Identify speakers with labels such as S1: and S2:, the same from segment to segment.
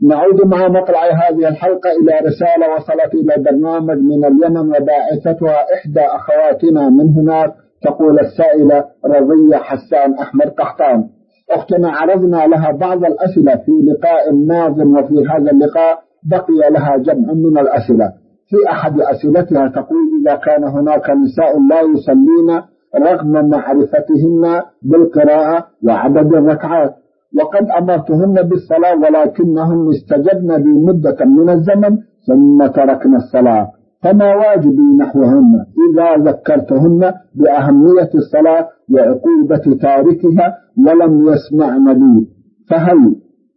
S1: نعود مع مطلع هذه الحلقة إلى رسالة وصلت إلى البرنامج من اليمن وباعثتها إحدى أخواتنا من هناك. تقول السائلة رضية حسان أحمد قحطان: أختنا عرضنا لها بعض الأسئلة في لقاء ماض، وفي هذا اللقاء بقي لها جمع من الأسئلة. في أحد أسئلتها تقول: إذا كان هناك نساء لا يصلين رغم معرفتهن بالقراءة وعدد الركعات، وقد أمرتهن بالصلاة ولكنهن استجبن بمدة من الزمن ثم تركن الصلاة، فما واجبي نحوهن إذا ذكرتهن بأهمية الصلاة وعقوبة تاركها ولم يسمعن بي؟ فهل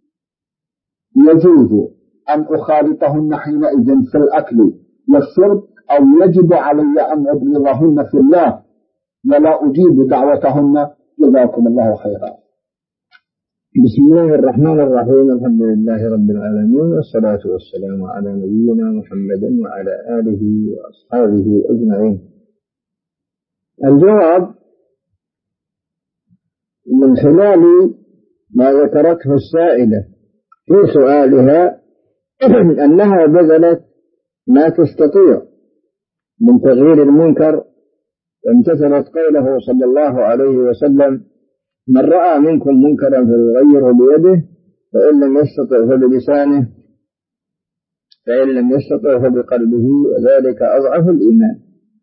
S1: يجوز أن أخالطهن حينئذ في الأكل والشرب، أو يجب علي أن أبلغهن في الله ولا أجيب دعوتهن؟ جزاكم الله خيرا.
S2: بسم الله الرحمن الرحيم. الحمد لله رب العالمين، والصلاة والسلام على نبينا محمد وعلى آله وأصحابه أجمعين. الجواب من خلال ما ذكرته السائلة في سؤالها أنها بذلت ما تستطيع من تغيير المنكر، وامتثلت قوله صلى الله عليه وسلم: من رأى منكم منكرا فليغيره بيده، فإن لم يستطع فبلسانه، فإن لم يستطع فبقلبه، وذلك أضعف الإيمان.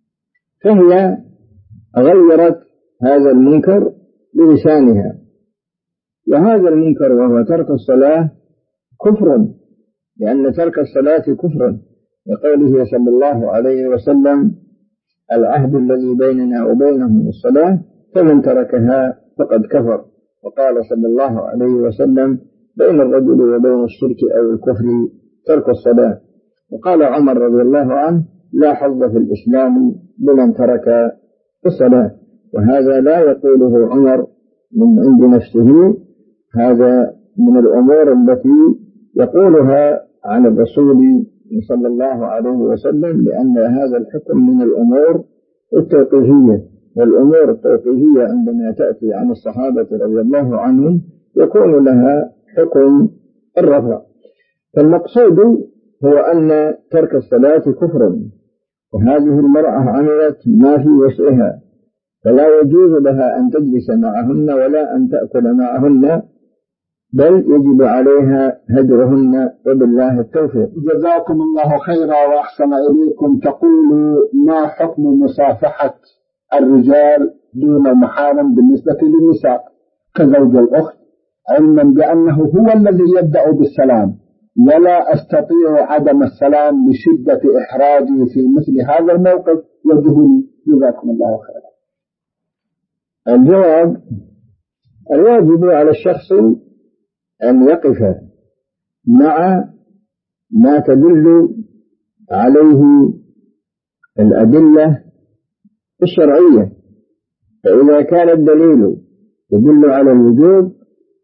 S2: فهي غيرت هذا المنكر بلسانها، وهذا المنكر وهو ترك الصلاة كفر، لأن ترك الصلاة كفر، لقوله صلى الله عليه وسلم: العهد الذي بيننا وبينهم الصلاة، فمن تركها فقد كفر. وقال صلى الله عليه وسلم: بين الرجل وبين الشرك أو الكفر ترك الصلاة. وقال عمر رضي الله عنه: لا حظ في الإسلام لمن ترك الصلاة. وهذا لا يقوله عمر من عند نفسه، هذا من الأمور التي يقولها عن الرسول صلى الله عليه وسلم، لأن هذا الحكم من الأمور التوقيفية، والأمور التوقيفية عندما تأتي عن الصحابة رضي الله عنهم يكون لها حكم الرفع. فالمقصود هو أن ترك الصلاة كفر، وهذه المرأة عملت ما في وسعها، فلا يجوز لها أن تجلس معهن ولا أن تأكل معهن، بل يجب عليها هجرهن، وبالله التوفيق.
S1: جزاكم الله خيرا وأحسن إليكم. تقول: ما حكم مصافحة الرجال دون محارم بالنسبة للنساء كزوج الأخت، علما بأنه هو الذي يبدأ بالسلام، ولا أستطيع عدم السلام لشدة إحراجي في مثل هذا الموقف وجهني؟ جزاكم الله خيرا.
S2: الجواب: الواجب على الشخص أن يقف مع ما تدل عليه الأدلة الشرعية، فإذا كان الدليل يدل على الوجوب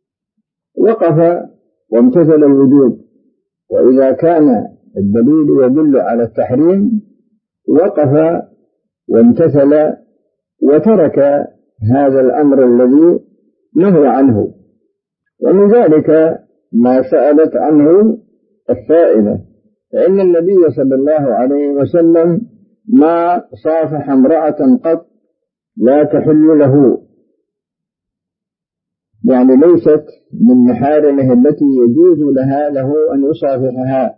S2: وقف وامتثل الوجوب، وإذا كان الدليل يدل على التحريم وقف وامتثل وترك هذا الأمر الذي نهى عنه. ومن ذلك ما سألت عنه السائلة، فإن النبي صلى الله عليه وسلم ما صافح امرأة قط لا تحل له، يعني ليست من محارمه التي يجوز له أن يصافحها.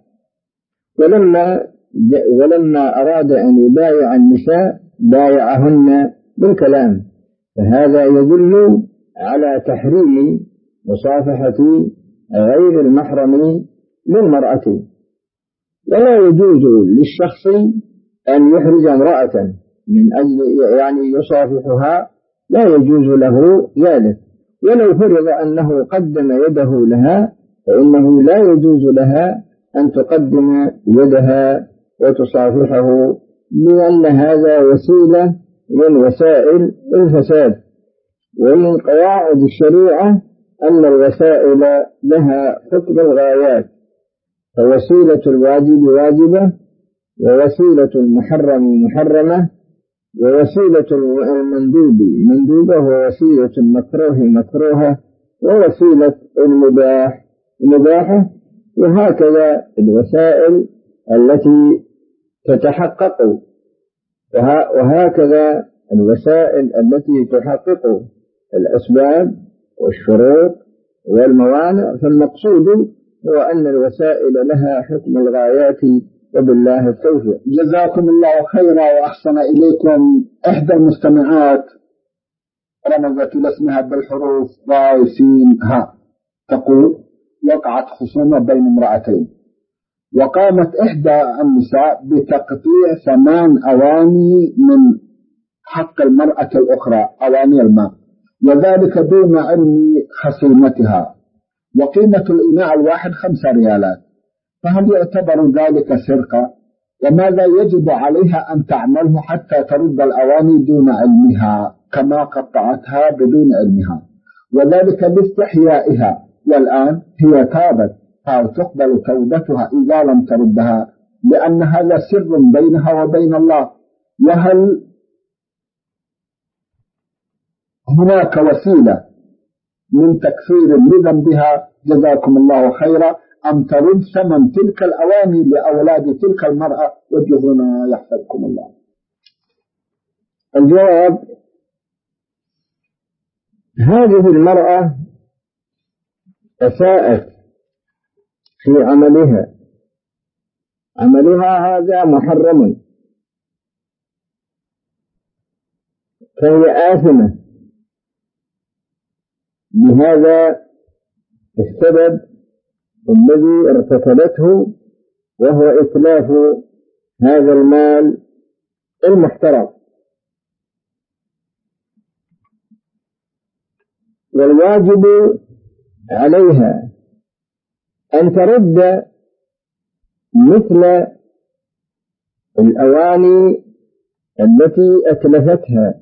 S2: ولما أراد أن يبايع النساء بايعهن بالكلام، فهذا يدل على تحريم مصافحة غير المحرم للمرأة. ولا يجوز للشخص أن يحرج امرأة من أجل يعني يصافحها، لا يجوز له ذلك. ولو فرض أنه قدم يده لها، فإنه لا يجوز لها أن تقدم يدها وتصافحه، لأن هذا وسيلة من وسائل الفساد. ومن قواعد الشريعة أن الوسائل لها حكم الغايات، فوسيلة الواجب واجبة، ووسيلة المحرم محرمة، ووسيلة المندوب مندوبة، ووسيلة المكروه مكروهة، ووسيلة المباح مباحة. وهكذا الوسائل التي تتحقق، وهكذا الوسائل التي تحقق الأسباب والشروط والموانع. فالمقصود هو أن الوسائل لها حكم الغايات، وبالله التوفيق.
S1: جزاكم الله خيرا وأحسن إليكم. إحدى المستمعات رمزت لاسمها بالحروف ضاء سين ها، تقول: وقعت خصومة بين امرأتين، وقامت إحدى النساء بتقطيع 8 أواني من حق المرأة الأخرى، أواني الماء، وذلك دون علم خصيمتها، وقيمة الإناء الواحد 5 ريالات، فهل يعتبر ذلك سرقة؟ وماذا يجب عليها أن تعمله حتى ترد الأواني دون علمها كما قطعتها بدون علمها، وذلك لاستحيائها، والآن هي تابت، هل تقبل توبتها إذا لم تردها؟ لأن هذا سر بينها وبين الله، وهل هناك وسيلة من تكفير لذنبها؟ جزاكم الله خيرا. أم ترد ثمن تلك الأواني لأولاد تلك المرأة؟ وجهنا يحفظكم الله.
S2: الجواب: هذه المرأة أساءت في عملها هذا محرم، فهي آثمة بهذا السبب الذي ارتكبته، وهو إتلاف هذا المال المحترم. والواجب عليها أن ترد مثل الأواني التي أتلفتها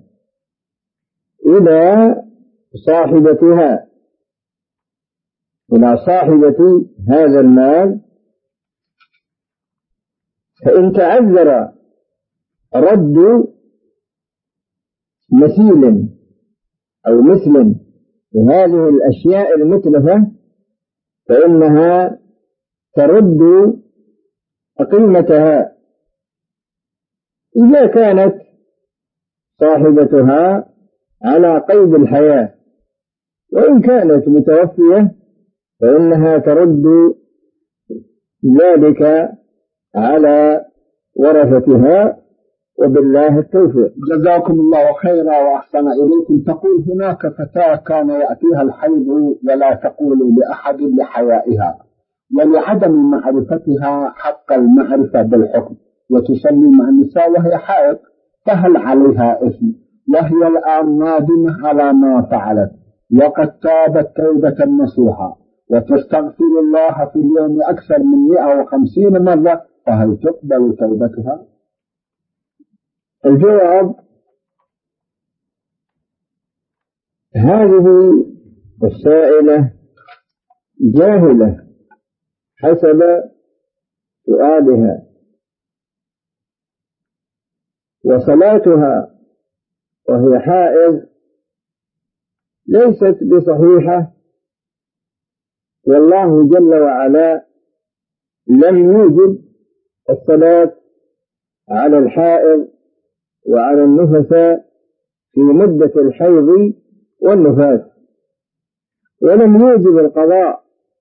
S2: إلى صاحبتها، إلى صاحبة هذا المال. فإن تعذر رد مثيل أو مثل لهذه الأشياء المتلفة، فإنها ترد قيمتها إذا كانت صاحبتها على قيد الحياة، وإن كانت متوفية فإنها ترد ذلك على ورثتها، وبالله التوفيق.
S1: جزاكم الله خيرا وأحسن إليكم. تقول: هناك فتاة كان يأتيها الحيض ولا تقول لأحد لحيائها ولعدم معرفتها حق المعرفة بالحكم، وتصلي مع النساء وهي حائض، فهل عليها إثم؟ وهي الآن نادمة على ما فعلت، وقد تابت توبة نصوحة، وتستغفر الله في اليوم أكثر من 150 مرة، فهل تقبل توبتها؟
S2: الجواب: هذه السائلة جاهلة حسب سؤالها، وصلاتها وهي حائض ليست بصحيحة، والله جل وعلا لم يوجب الصلاة على الحائض وعلى النفساء في مدة الحيض والنفاس، ولم يوجب القضاء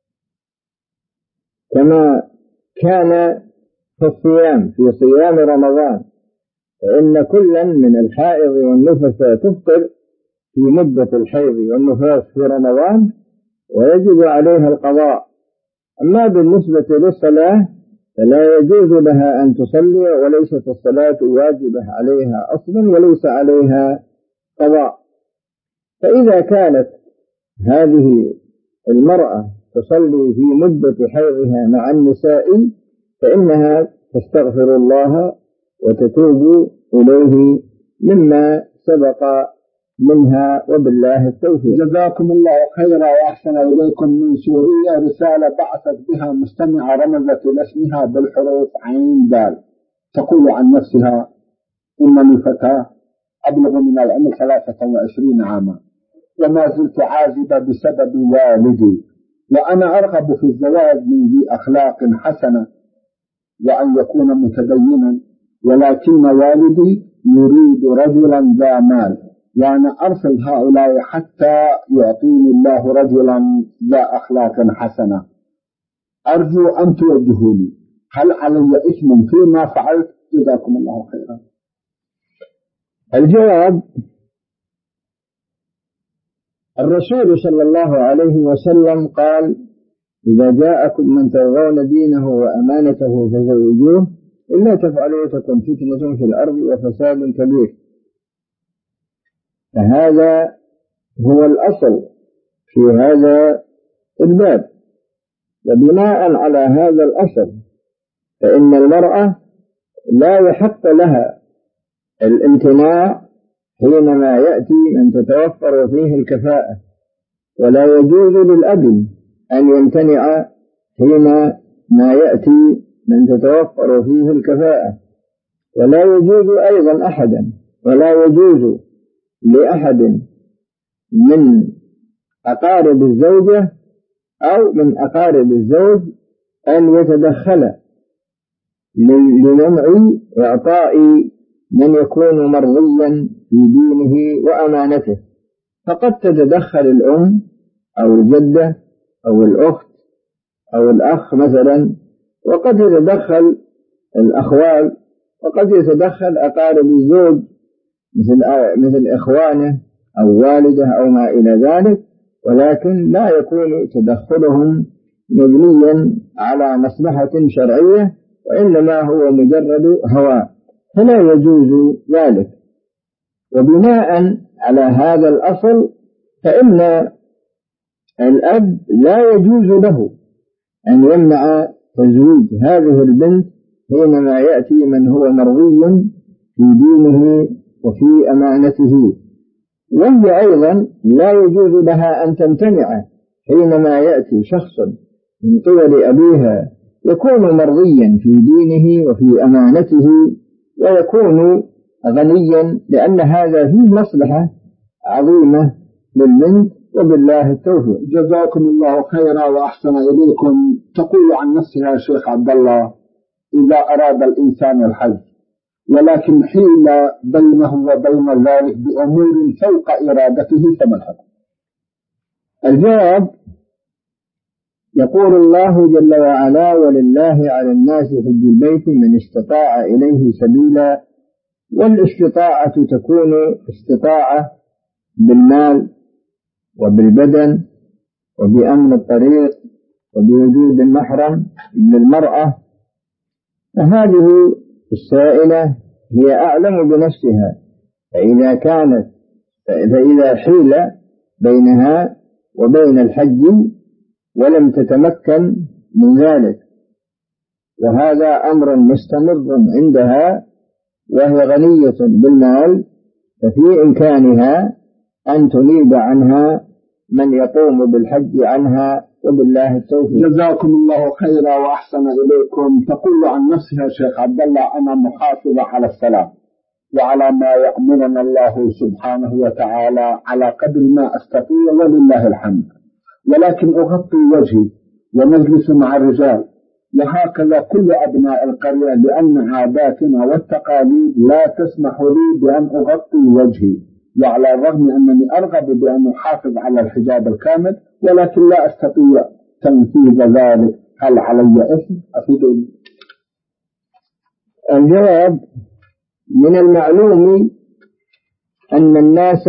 S2: كما كان في الصيام، في صيام رمضان، فإن كلا من الحائض والنفساء تفطر في مدة الحيض والنفاس في رمضان ويجب عليها القضاء. أما بالنسبة للصلاة فلا يجوز لها أن تصلي، وليست الصلاة واجبة عليها أصلا، وليس عليها قضاء. فإذا كانت هذه المرأة تصلي في مدة حيضها مع النساء فإنها تستغفر الله وتتوب إليه مما سبق منها، وبالله التوفيق.
S1: جزاكم الله خيرا وأحسن إليكم. من سوريا رسالة بعثت بها مستمعة رمزت لاسمها بالحروف عين دال، تقول عن نفسها: إنني فتاة أبلغ من العمر 23 عاما، وما زلت عازبة بسبب والدي، وأنا أرغب في الزواج من ذي أخلاق حسنة وأن يكون متدينا، ولكن والدي يريد رجلا ذا مال، وأنا أرسل هؤلاء حتى يعطيني الله رجلا ذا أخلاق حسنة. أرجو أن توجهوني، هل علي إثم فيما فعلت؟ جزاكم الله خيرا.
S2: الجواب: الرسول صلى الله عليه وسلم قال: إذا جاءكم من ترضون دينه وأمانته فزوجوه، إلا تفعلوا تكن فتنة في الأرض وفساد كبير. فهذا هو الأصل في هذا الباب. وبناء على هذا الأصل فإن المرأة لا يحق لها الامتناع حينما يأتي من تتوفر فيه الكفاءة، ولا يجوز للأب أن يمتنع حينما يأتي من تتوفر فيه الكفاءة، ولا يجوز أيضا أحدا، ولا يجوز لأحد من أقارب الزوجة أو من أقارب الزوج أن يتدخل لمنع إعطاء من يكون مرضيا في دينه وأمانته. فقد تتدخل الأم أو الجدة أو الأخت أو الأخ مثلا، وقد يتدخل الأخوال، وقد يتدخل أقارب الزوج مثل إخوانه أو والده أو ما إلى ذلك، ولكن لا يكون تدخلهم مبنيا على مصلحة شرعية، وإنما هو مجرد هواء، فلا يجوز ذلك. وبناء على هذا الأصل فإن الأب لا يجوز له أن يمنع تزويج هذه البنت حينما يأتي من هو مرضي في دينه وفي أمانته، وهي أيضا لا يجوز لها أن تمتنع حينما يأتي شخص من قبل أبيها يكون مرضيا في دينه وفي أمانته ويكون غنيا، لأن هذا فيه مصلحة عظيمة للبنت، وبالله التوفيق.
S1: جزاكم الله خيرا وأحسن إليكم. تقول عن نفسها يا شيخ عبد الله: إذا أراد الإنسان الحج ولكن حيل بينه وبين ذلك بأمور فوق إرادته فما الحكم؟
S2: الجواب: يقول الله جل وعلا: ولله على الناس حج البيت من استطاع إليه سبيلا. والاستطاعة تكون استطاعة بالمال وبالبدن وبأمن الطريق وبوجود المحرم للمرأة، فهذه السائلة هي أعلم بنفسها، فإذا حيل بينها وبين الحج ولم تتمكن من ذلك، وهذا أمر مستمر عندها وهي غنية بالمال، ففي إمكانها أن تنيب عنها من يقوم بالحج عنها، وبالله التوفيق.
S1: جزاكم الله خيرا وأحسن إليكم. تقول عن نفسها شيخ عبد الله: أنا محافظة على الصلاة وعلى ما يأمرنا الله سبحانه وتعالى على قدر ما أستطيع ولله الحمد، ولكن أغطي وجهي ونجلس مع الرجال، وهكذا كل أبناء القرية، لأن عاداتنا والتقاليد لا تسمح لي بأن أغطي وجهي، وعلى الرغم أنني أرغب بأن أحافظ على الحجاب الكامل، ولكن لا أستطيع تنفيذ ذلك. هل علي إثم؟ أفيدوني.
S2: الجواب: من المعلوم أن الناس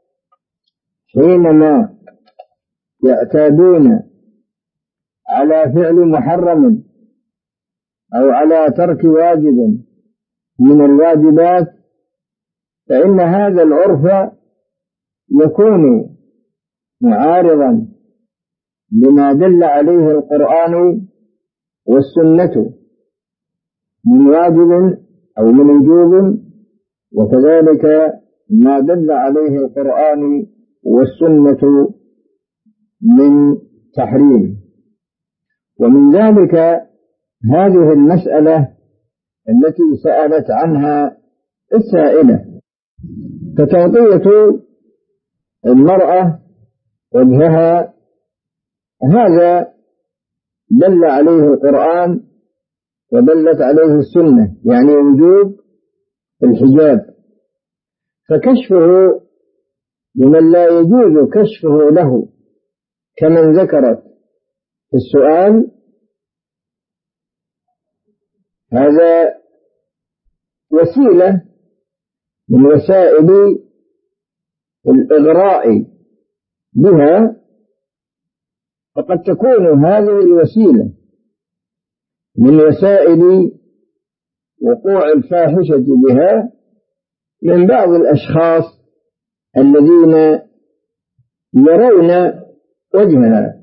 S2: حينما يعتادون على فعل محرم أو على ترك واجب من الواجبات، فإن هذا العرف يكون معارضا لما دل عليه القرآن والسنة من واجب أو من وجوب، وكذلك ما دل عليه القرآن والسنة من تحريم. ومن ذلك هذه المسألة التي سألت عنها السائلة، فتغطية المرأة وجهها هذا دل عليه القرآن ودلت عليه السنة، يعني وجوب الحجاب، فكشفه لمن لا يجوز كشفه له كمن ذكرت في السؤال هذا وسيلة من وسائل الإغراء بها، فقد تكون هذه الوسيلة من وسائل وقوع الفاحشة بها من بعض الأشخاص الذين يرون وجهها.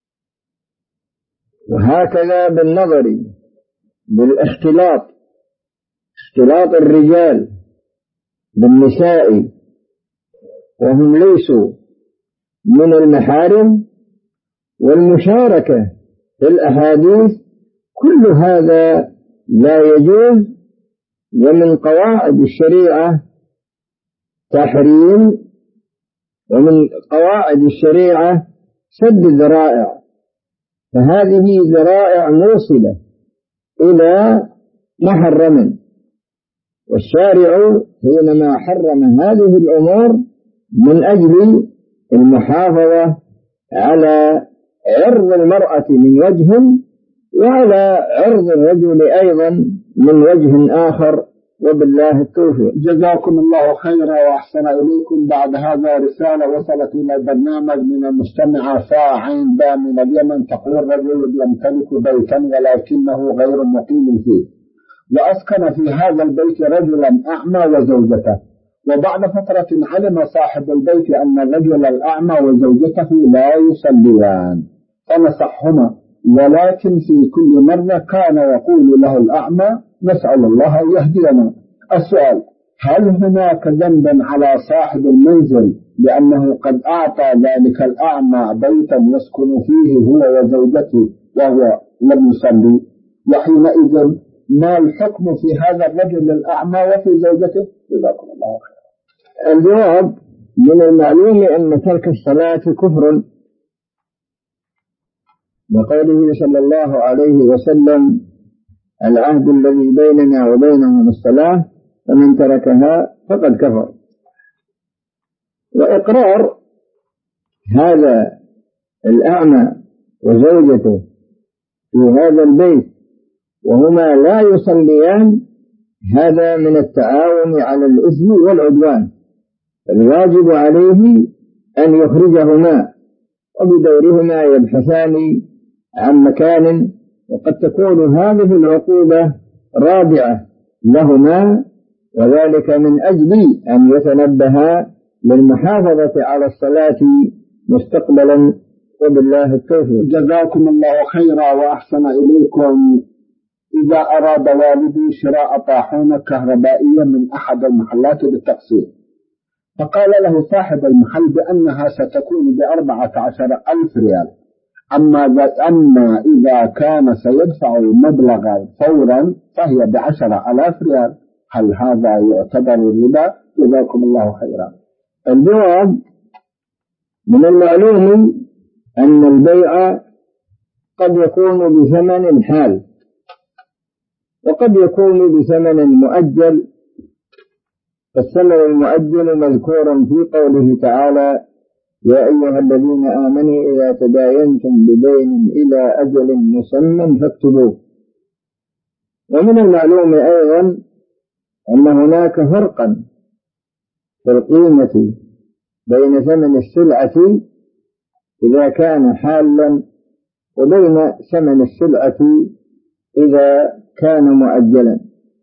S2: وهكذا بالنظر بالاختلاط، اختلاط الرجال بالنساء وهم ليسوا من المحارم، والمشاركة في الأحاديث، كل هذا لا يجوز. ومن قواعد الشريعة تحريم، ومن قواعد الشريعة سد الذرائع، فهذه ذرائع موصلة إلى محرم، والشارع حينما حرم هذه الأمور من أجل المحافظة على عرض المرأة من وجه، وعلى عرض الرجل أيضا من وجه آخر، وبالله التوفيق.
S1: جزاكم الله خيرا وأحسن إليكم. بعد هذا رسالة وصلت إلى البرنامج من المستمعة فاعين با من اليمن، تقول: رجل يمتلك بيتا ولكنه غير مقيم فيه، وأسكن في هذا البيت رجلا أعمى وزوجته، وبعد فترة علم صاحب البيت أن الرجل الأعمى وزوجته لا يصليان، فنصحهما، ولكن في كل مرة كان يقول له الأعمى: نسأل الله أن يهدينا. السؤال: هل هناك ذنب على صاحب المنزل لأنه قد أعطى ذلك الأعمى بيتا يسكن فيه هو وزوجته وهو لم يصلي؟ وحينئذ ما الحكم في هذا الرجل الأعمى وفي زوجته؟ جزاكم الله خيرا.
S2: الجواب: من المعلوم أن ترك الصلاة كفر، وقوله صلى الله عليه وسلم: العهد الذي بيننا وبينهم الصلاة، فمن تركها فقد كفر. وإقرار هذا الأعمى وزوجته في هذا البيت وهما لا يصليان، هذا من التعاون على الإثم والعدوان، الواجب عليه أن يخرجهما، وبدورهما يبحثان عن مكان، وقد تكون هذه العقوبة رادعة لهما، وذلك من أجل أن يتنبها للمحافظة على الصلاة مستقبلا، وبالله التوفيق.
S1: جزاكم الله خيرا وأحسن إليكم. إذا أراد والدي شراء طاحونة كهربائية من أحد المحلات للتقسيط، فقال له صاحب المحل بأنها ستكون ب14,000 ريال، أما إذا كان سيدفع مبلغا فورا فهي ب10,000 ريال، هل هذا يعتبر ربا؟ جزاكم الله خيرا.
S2: الجواب: من المعلوم أن البيع قد يكون بثمن حال، وقد يكون بثمن مؤجل، فالثمن المؤجل مذكور في قوله تعالى: يا أيها الذين آمنوا إذا تداينتم بدين إلى أجل مسمى فاكتبوه. ومن المعلوم أيضا أن هناك فرقا في القيمة بين ثمن السلعة إذا كان حالا وبين ثمن السلعة إذا كان مؤجلا.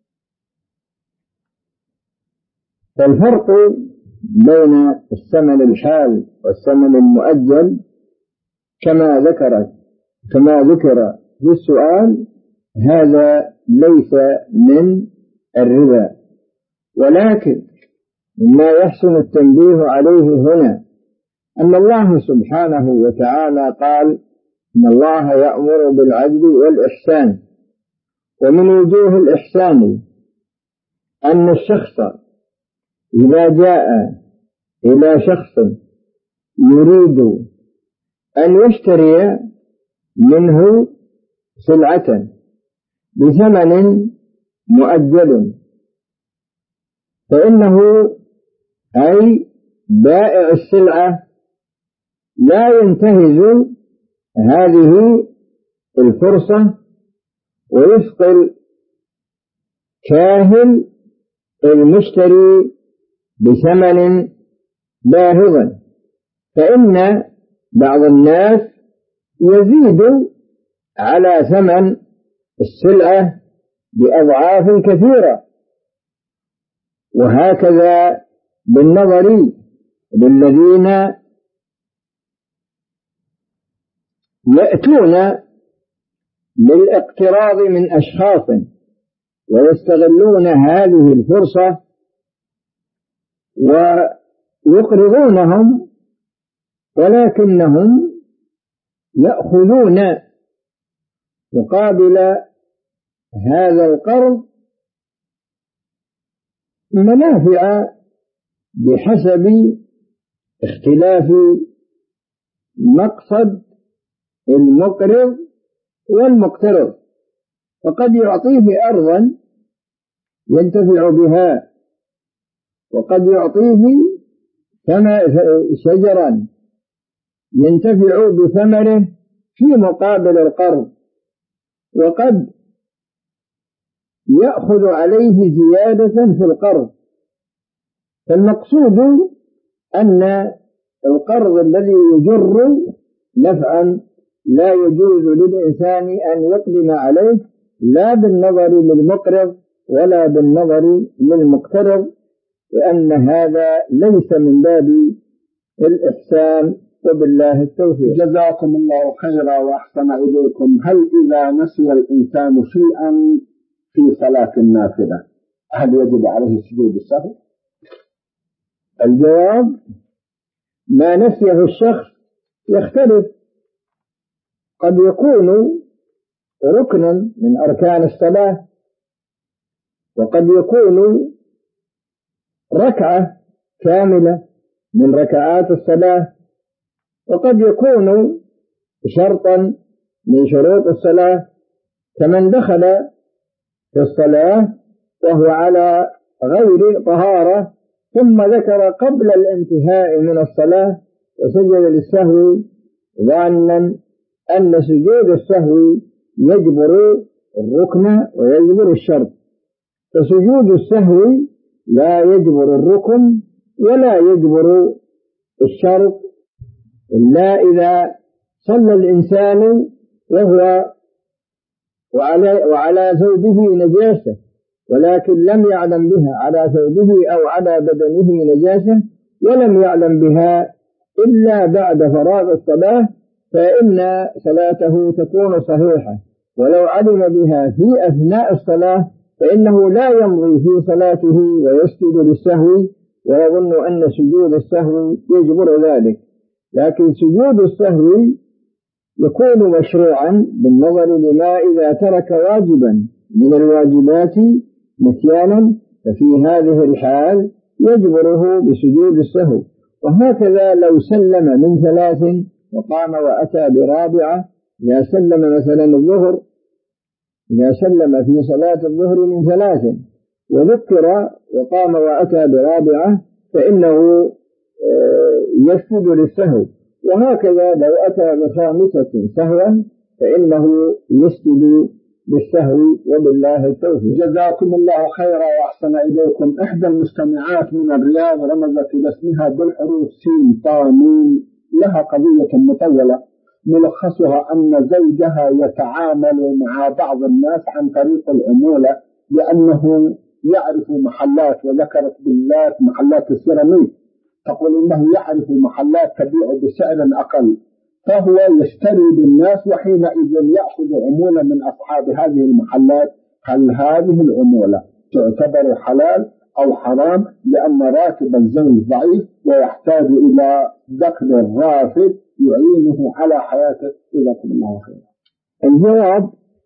S2: فالفرق بين الثمن الحال والثمن المؤجل كما ذكر في السؤال هذا ليس من الربا، ولكن ما يحسن التنبيه عليه هنا أن الله سبحانه وتعالى قال: إن الله يأمر بالعدل والإحسان، ومن وجوه الإحسان أن الشخص إذا جاء إلى شخص يريد أن يشتري منه سلعة بثمن مؤجل، فإنه أي بائع السلعة لا ينتهز هذه الفرصة ويثقل كاهل المشتري بثمن باهظا، فإن بعض الناس يزيد على ثمن السلعة بأضعاف كثيرة. وهكذا بالنظر للذين يأتون للاقتراض من أشخاص ويستغلون هذه الفرصة ويقرضونهم، ولكنهم يأخذون مقابل هذا القرض منافع بحسب اختلاف مقصد المقرض والمقترض، فقد يعطيه أرضا ينتفع بها، وقد يعطيه شجرا ينتفع بثمره في مقابل القرض، وقد يأخذ عليه زيادة في القرض. فالمقصود أن القرض الذي يجر نفعا لا يجوز للإنسان أن يقدم عليه، لا بالنظر للمقرض ولا بالنظر للمقترض، لأن هذا ليس من باب الإحسان. وبالله التوفيق.
S1: جزاكم الله خيرا وأحسن إليكم. هل إذا نسي الإنسان شيئا في صلاة النافلة هل يجب عليه سجود السهو؟
S2: الجواب: ما نسيه الشخص يختلف، قد يكون ركنا من أركان الصلاة، وقد يكون ركعة كاملة من ركعات الصلاة، وقد يكون شرطا من شروط الصلاة، كمن دخل في الصلاة وهو على غير طهارة ثم ذكر قبل الانتهاء من الصلاة وسجد للسهو ظانا أن سجود السهو يجبر الركن ويجبر الشرط، فسجود السهو لا يجبر الركن ولا يجبر الشرط إلا إذا صلى الإنسان وهو وعلى ثوبه نجاسة ولكن لم يعلم بها، على ثوبه أو على بدنه نجاسة ولم يعلم بها إلا بعد فراغ الصلاة، فإن صلاته تكون صحيحة. ولو علم بها في أثناء الصلاة فإنه لا يمضي في صلاته ويسجد للسهو ويظن أن سجود السهو يجبر ذلك، لكن سجود السهو يكون مشروعا بالنظر لما إذا ترك واجبا من الواجبات نسيانا، ففي هذه الحال يجبره بسجود السهو. وهكذا لو سلم من 3 وقام وأتى برابعة، إذا سلم مثلا الظهر، إذا سلم في صلاة الظهر من 3 وذكر وقام وأتى برابعة فإنه يسجد للسهو. وهكذا لو أتى ب5 سهوا فإنه يسجد بالسهو. وبالله التوفيق.
S1: جزاكم الله خيرا وأحسن إليكم. إحدى المستمعات من الرياض رمزت إلى اسمها بالحروف سين طا ميم، لها قضية مطولة ملخصها أن زوجها يتعامل مع بعض الناس عن طريق العمولة، لأنه يعرف محلات، وذكرت بالذات محلات السيراميك، تقول إنه يعرف محلات تبيع بسعر أقل، فهو يشتري بالناس وحينئذ يأخذ عمولة من أصحاب هذه المحلات. هل هذه العمولة تعتبر حلال أو حرام؟ لأن راتب الزوج ضعيف ويحتاج إلى دخل رافد يعينه على حياته. جزاكم الله خيرا.
S2: الجواب: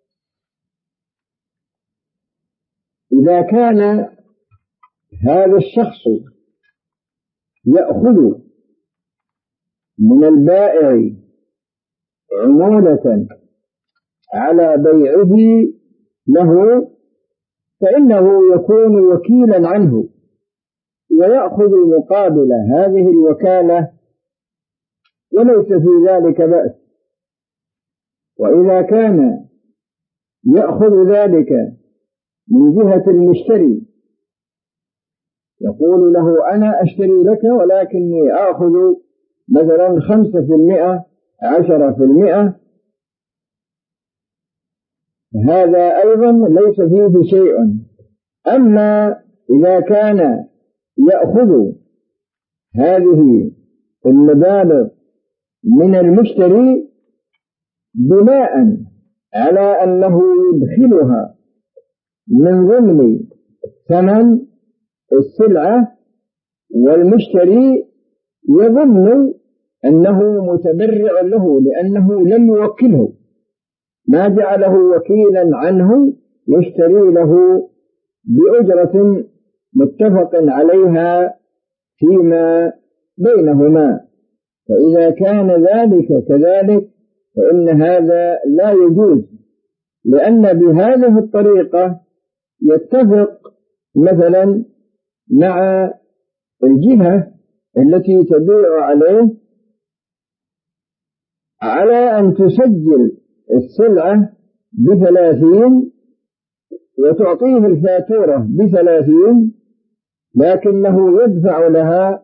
S2: إذا كان هذا الشخص يأخذ من البائع عمولة على بيعه له فإنه يكون وكيلا عنه ويأخذ مقابل هذه الوكالة وليس في ذلك بأس. وإذا كان يأخذ ذلك من جهة المشتري يقول له أنا أشتري لك ولكني آخذ مثلا 5% 10%، هذا أيضا ليس فيه شيء. أما إذا كان يأخذ هذه المبالغ من المشتري بناء على أنه يدخلها من ضمن ثمن السلعة والمشتري يظن أنه متبرع له لأنه لم يوكله، ما جعله وكيلا عنه يشتري له بأجرة متفق عليها فيما بينهما. فإذا كان ذلك كذلك فإن هذا لا يجوز، لأن بهذه الطريقة يتفق مثلا مع الجهة التي تبيع عليه على أن تسجل السلعة ب30 وتعطيه الفاتورة ب30، لكنه يدفع لها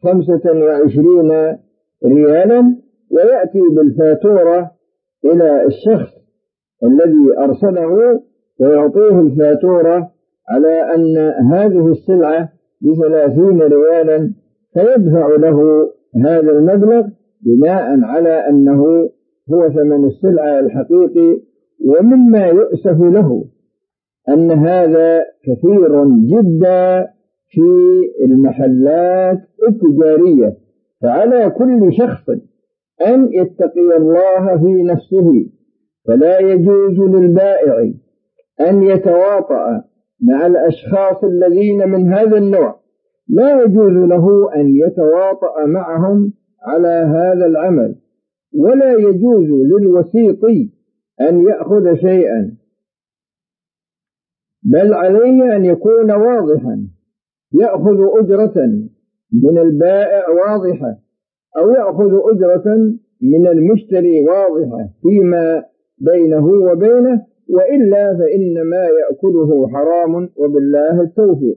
S2: 25 ريالا ويأتي بالفاتورة إلى الشخص الذي أرسله ويعطيه الفاتورة على أن هذه السلعة ب30 ريالا، فيدفع له هذا المبلغ بناء على أنه هو ثمن السلعة الحقيقي. ومما يؤسف له أن هذا كثير جدا في المحلات التجارية، فعلى كل شخص أن يتقي الله في نفسه، فلا يجوز للبائع أن يتواطأ مع الأشخاص الذين من هذا النوع، لا يجوز له أن يتواطأ معهم على هذا العمل، ولا يجوز للوسيط أن يأخذ شيئا، بل عليه أن يكون واضحا، يأخذ أجرة من البائع واضحة أو يأخذ أجرة من المشتري واضحة فيما بينه وبينه، وإلا فإنما يأكله حرام، وبالله التوفيق.